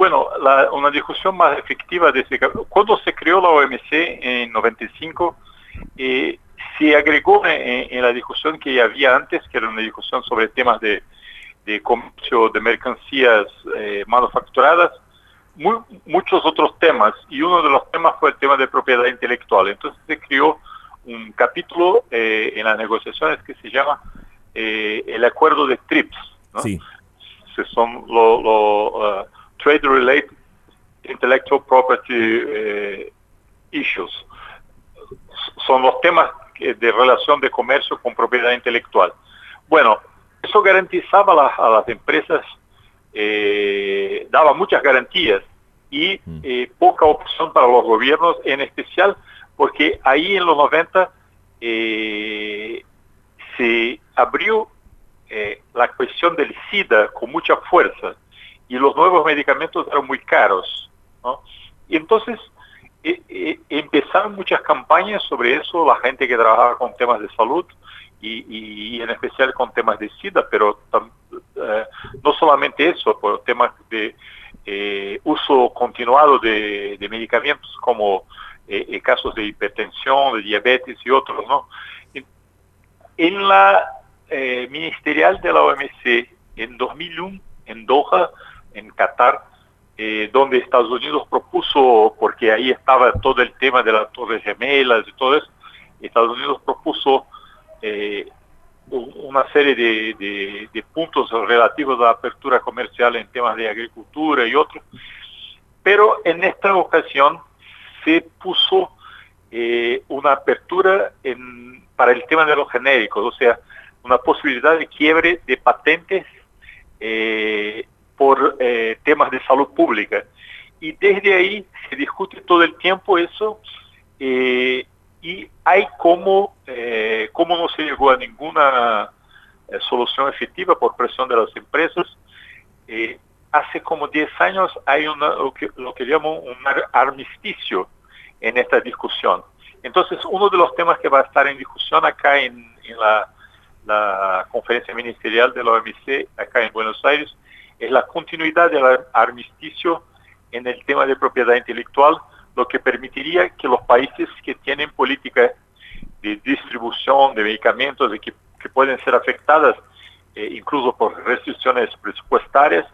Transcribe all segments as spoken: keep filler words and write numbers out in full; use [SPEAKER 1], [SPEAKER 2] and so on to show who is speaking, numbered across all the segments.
[SPEAKER 1] Bueno, la, una discusión más efectiva desde cuando se creó la O M C en noventa y cinco, eh, se agregó en, en la discusión que ya había antes, que era una discusión sobre temas de, de comercio de mercancías eh, manufacturadas, muy, muchos otros temas, y uno de los temas fue el tema de propiedad intelectual. Entonces se creó un capítulo eh, en las negociaciones que se llama eh, el acuerdo de TRIPS, ¿no?
[SPEAKER 2] Sí.
[SPEAKER 1] Que son los lo, uh, Trade Related Intellectual Property eh, Issues. Son los temas de relación de comercio con propiedad intelectual. Bueno, eso garantizaba a las, a las empresas, eh, daba muchas garantías y eh, poca opción para los gobiernos, en especial porque ahí en los noventa eh, se abrió eh, la cuestión del SIDA con mucha fuerza y los nuevos medicamentos eran muy caros, ¿no? Y entonces eh, eh, empezaron muchas campañas sobre eso, la gente que trabajaba con temas de salud y, y, y en especial con temas de SIDA, pero eh, no solamente eso, por temas de eh, uso continuado de, de medicamentos como eh, casos de hipertensión, de diabetes y otros, ¿no? En la eh, ministerial de la O M C en dos mil uno, en Doha, en Qatar, eh, donde Estados Unidos propuso, porque ahí estaba todo el tema de las Torres Gemelas y todo eso, Estados Unidos propuso eh, una serie de, de, de puntos relativos a la apertura comercial en temas de agricultura y otros, pero en esta ocasión se puso eh, una apertura en, para el tema de los genéricos, o sea, una posibilidad de quiebre de patentes eh, por eh, temas de salud pública. Y desde ahí se discute todo el tiempo eso, eh, y hay como, eh, como no se llegó a ninguna eh, solución efectiva por presión de las empresas. Eh, hace como diez años hay una, lo, que, lo que llaman un armisticio en esta discusión. Entonces, uno de los temas que va a estar en discusión acá en, en la, la conferencia ministerial de la O M C, acá en Buenos Aires, es la continuidad del armisticio en el tema de propiedad intelectual, lo que permitiría que los países que tienen políticas de distribución de medicamentos y que, que pueden ser afectadas eh, incluso por restricciones presupuestarias,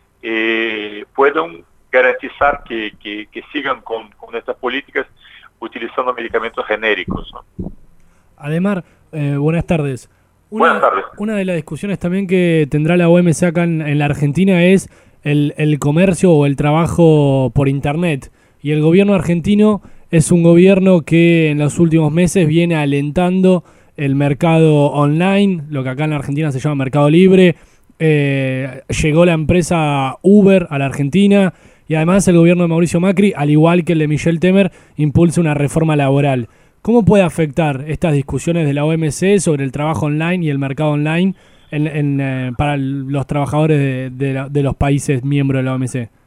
[SPEAKER 1] eh, puedan garantizar que, que, que sigan con, con estas políticas utilizando medicamentos genéricos, ¿no?
[SPEAKER 2] Ademar, eh, buenas tardes. Una,
[SPEAKER 1] Buenas tardes.
[SPEAKER 2] Una de las discusiones también que tendrá la O M C acá en, en la Argentina es el, el comercio o el trabajo por Internet. Y el gobierno argentino es un gobierno que en los últimos meses viene alentando el mercado online, lo que acá en la Argentina se llama Mercado Libre. Eh, llegó la empresa Uber a la Argentina y además el gobierno de Mauricio Macri, al igual que el de Michel Temer, impulsa una reforma laboral. ¿Cómo puede afectar estas discusiones de la O M C sobre el trabajo online y el mercado online en, en, eh, para los trabajadores de, de, la, de los países miembros de la O M C?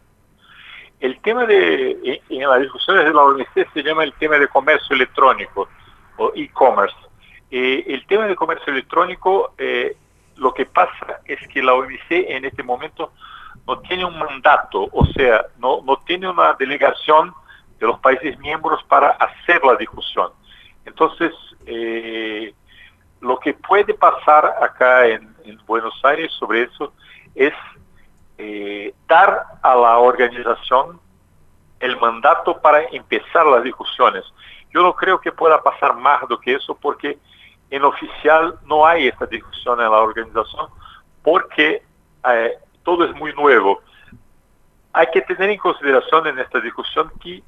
[SPEAKER 1] El tema de, en las discusiones de la O M C se llama el tema de comercio electrónico o e-commerce. Eh, el tema de comercio electrónico, eh, lo que pasa es que la O M C en este momento no tiene un mandato, o sea, no, no tiene una delegación de los países miembros para hacer la discusión. Entonces, eh, lo que puede pasar acá en, en Buenos Aires sobre eso es eh, dar a la organización el mandato para empezar las discusiones. Yo no creo que pueda pasar más do que eso porque en oficial no hay esta discusión en la organización porque eh, todo es muy nuevo. Hay que tener en consideración en esta discusión que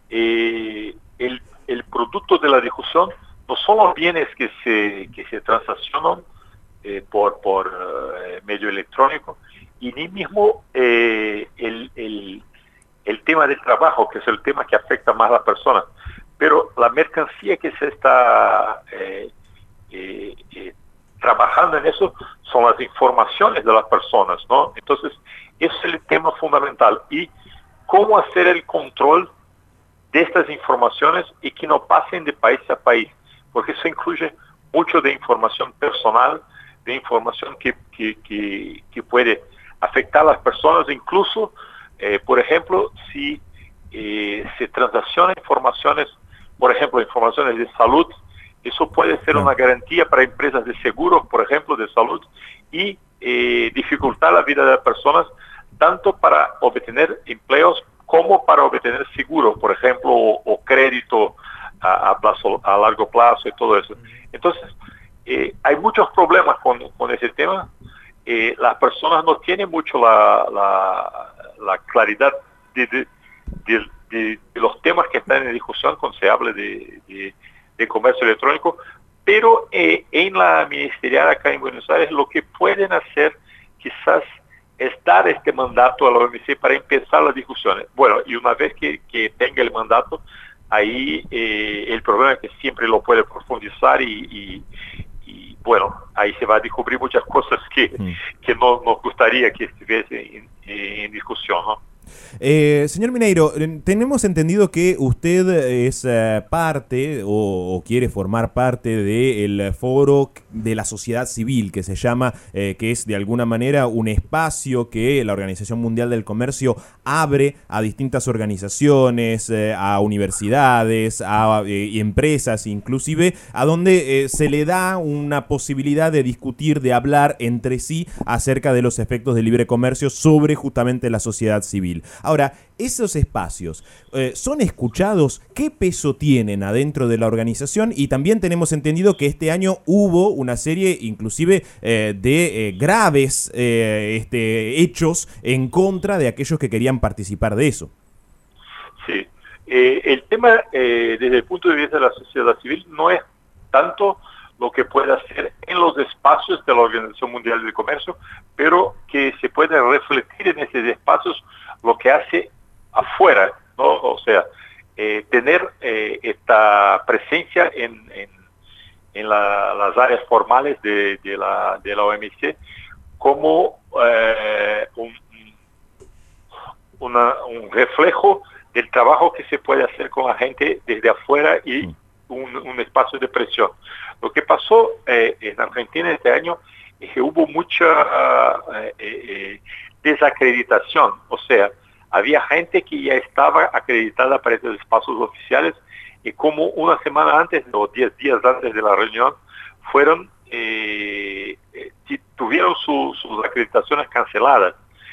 [SPEAKER 1] eh, el, el producto de la discusión no son los bienes que se, que se transaccionan eh, por, por eh, medio electrónico y ni mismo eh, el, el, el tema del trabajo, que es el tema que afecta más a las personas, pero la mercancía que se está eh, eh, eh, trabajando en eso son las informaciones de las personas, ¿no? Entonces, ese es el tema fundamental. Y cómo hacer el control de estas informaciones y que no pasen de país a país, porque eso incluye mucho de información personal, de información que, que, que, que puede afectar a las personas, incluso Eh, por ejemplo, si eh, se transacciona informaciones, por ejemplo, informaciones de salud, eso puede ser
[SPEAKER 3] Claro.
[SPEAKER 1] una garantía para empresas de seguros, por ejemplo, de salud, y eh, dificultar la vida de las personas, tanto para obtener empleos como para obtener seguros, por ejemplo, o, o crédito a, a, plazo, a largo plazo y todo eso. Entonces, eh, hay muchos problemas con, con ese tema. Eh, las personas no tienen mucho la, la, la claridad de, de, de, de, de los temas que están en discusión cuando se habla de, de, de comercio electrónico, pero eh, en la ministerial acá en Buenos Aires lo que pueden hacer quizás es dar este mandato a la O M C para empezar las discusiones. Bueno, y una vez que, que tenga el mandato, ahí eh, el problema es que siempre lo puede profundizar y, y, y bueno, ahí se va a descubrir muchas cosas que, mm. que no nos gustaría que estuviesen en, en discusión, ¿no?
[SPEAKER 3] Eh, señor Mineiro, tenemos entendido que usted es eh, parte o, o quiere formar parte del foro de la sociedad civil, que se llama, eh, que es de alguna manera un espacio que la Organización Mundial del Comercio abre a distintas organizaciones, eh, a universidades, a eh, empresas inclusive, a donde eh, se le da una posibilidad de discutir, de hablar entre sí acerca de los efectos del libre comercio sobre justamente la sociedad civil. Ahora, esos espacios eh, son escuchados, ¿qué peso tienen adentro de la organización? Y también tenemos entendido que este año hubo una serie inclusive eh, de eh, graves eh, este, hechos en contra de aquellos que querían participar de eso.
[SPEAKER 1] Sí, eh, el tema eh, desde el punto de vista de la sociedad civil no es tanto lo que puede hacer en los espacios de la Organización Mundial del Comercio, pero que se puede refletir en esos espacios lo que hace afuera, ¿no? O sea, eh, tener eh, esta presencia en, en, en la, las áreas formales de, de, la, de la O M C como eh, un, una, un reflejo del trabajo que se puede hacer con la gente desde afuera y un, un espacio de presión. Lo que pasó eh, en Argentina este año es que hubo mucha uh, eh, eh, desacreditación, o sea, había gente que ya estaba acreditada para estos espacios oficiales y como una semana antes o diez días antes de la reunión fueron, eh, eh, tuvieron su, sus acreditaciones canceladas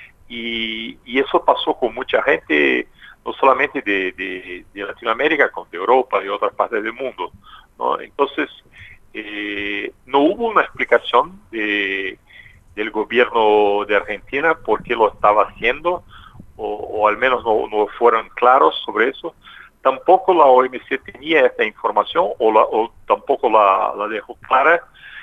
[SPEAKER 1] y, y eso pasó con mucha gente, no solamente de, de, de Latinoamérica, sino de Europa y otras partes del mundo, ¿no? Entonces, eh, no hubo una explicación de, del gobierno de Argentina por qué lo estaba haciendo, o, o al menos no, no fueron claros sobre eso. Tampoco la O M C tenía esta información o, la, o tampoco la, la dejó clara.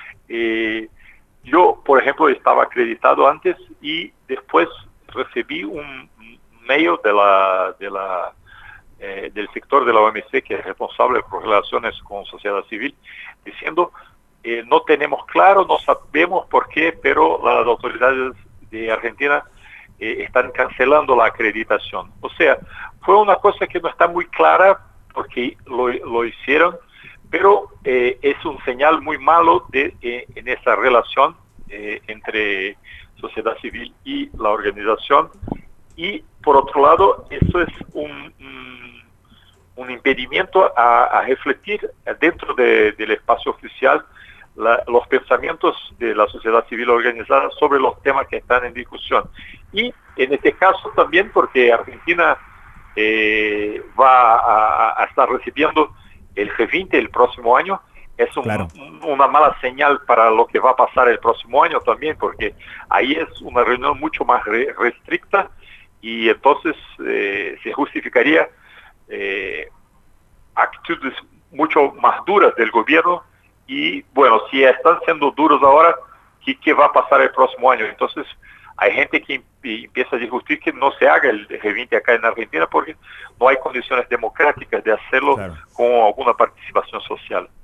[SPEAKER 1] Eh, yo, por ejemplo, estaba acreditado antes y después recibí un mail de la, de la, eh, del sector de la O M C que es responsable por relaciones con sociedad civil, diciendo eh, no tenemos claro, no sabemos por qué, pero las autoridades de Argentina eh, están cancelando la acreditación. O sea, fue una cosa que no está muy clara porque lo, lo hicieron, pero eh, es un señal muy malo de, eh, en esa relación eh, entre sociedad civil y la organización. Y por otro lado, eso es un, un, un impedimento a, a refletir dentro de, del espacio oficial la, los pensamientos de la sociedad civil organizada sobre los temas que están en discusión. Y en este caso también porque Argentina eh, va a, a estar recibiendo el G veinte el próximo año, es un, claro. una mala señal para lo que va a pasar el próximo año también, porque ahí es una reunión mucho más re, restricta y entonces eh, se justificaría eh, actitudes mucho más duras del gobierno y bueno, si están siendo duros ahora, ¿qué, qué va a pasar el próximo año? Entonces hay gente que empieza a discutir que no se haga el G veinte acá en Argentina porque no hay condiciones democráticas de hacerlo claro. con alguna participación social.